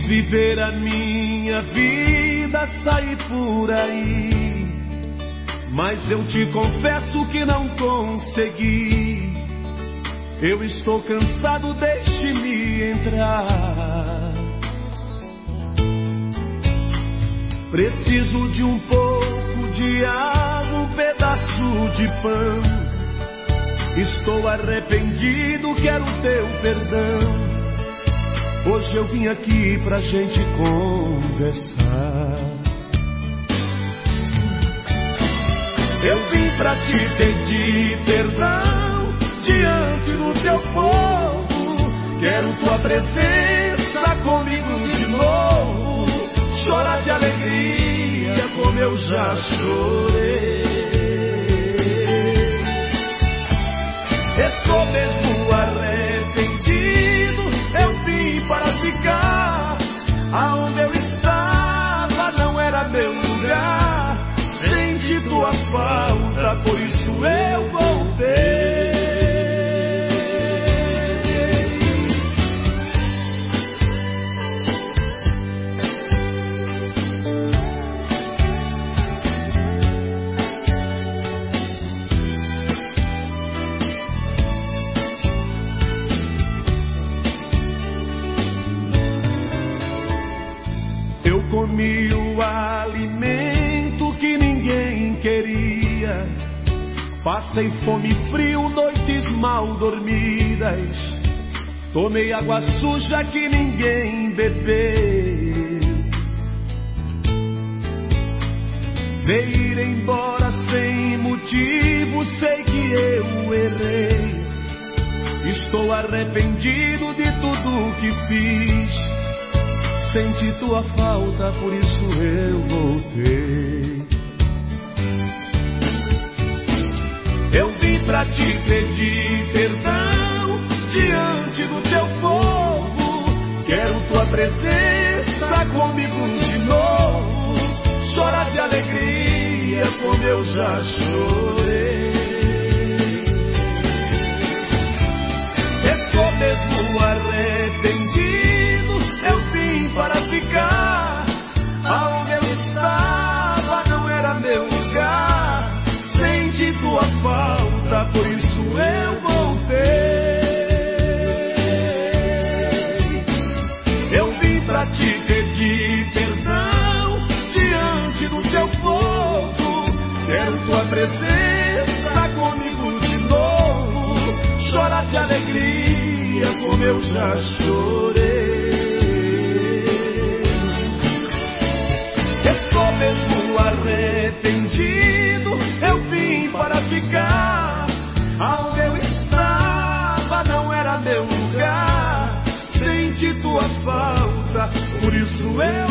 viver a minha vida, sair por aí, mas eu te confesso que não consegui. Eu estou cansado, deixe-me entrar. Preciso de um pouco de água, um pedaço de pão. Estou arrependido, quero teu perdão. Hoje eu vim aqui pra gente conversar. Eu vim pra te pedir perdão diante do teu povo. Quero tua presença comigo de novo. Chorar de alegria como eu já chorei. Estou mesmo arrependido, eu vim para ficar. Aonde eu estava não era meu lugar. Senti tua falta, por isso eu voltei. Comi o alimento que ninguém queria. Passei fome e frio, noites mal dormidas. Tomei água suja que ninguém bebeu. Veio ir embora sem motivo, sei que eu errei. Estou arrependido de tudo que fiz. Senti tua falta, por isso eu voltei. Eu vim pra te pedir perdão diante do teu povo. Quero tua presença comigo de novo. Chorar de alegria como eu já chorei. Estou mesmo arrependido, eu vim para ficar. Aonde eu estava não era meu lugar. Senti tua falta, por isso eu voltei. Eu vim pra te pedir perdão diante do teu povo. Quero tua presença comigo de novo. Chorar de alegria como eu já chorei. Estou mesmo arrependido, eu vim para ficar. Aonde eu estava não era meu lugar. Senti tua falta, por isso eu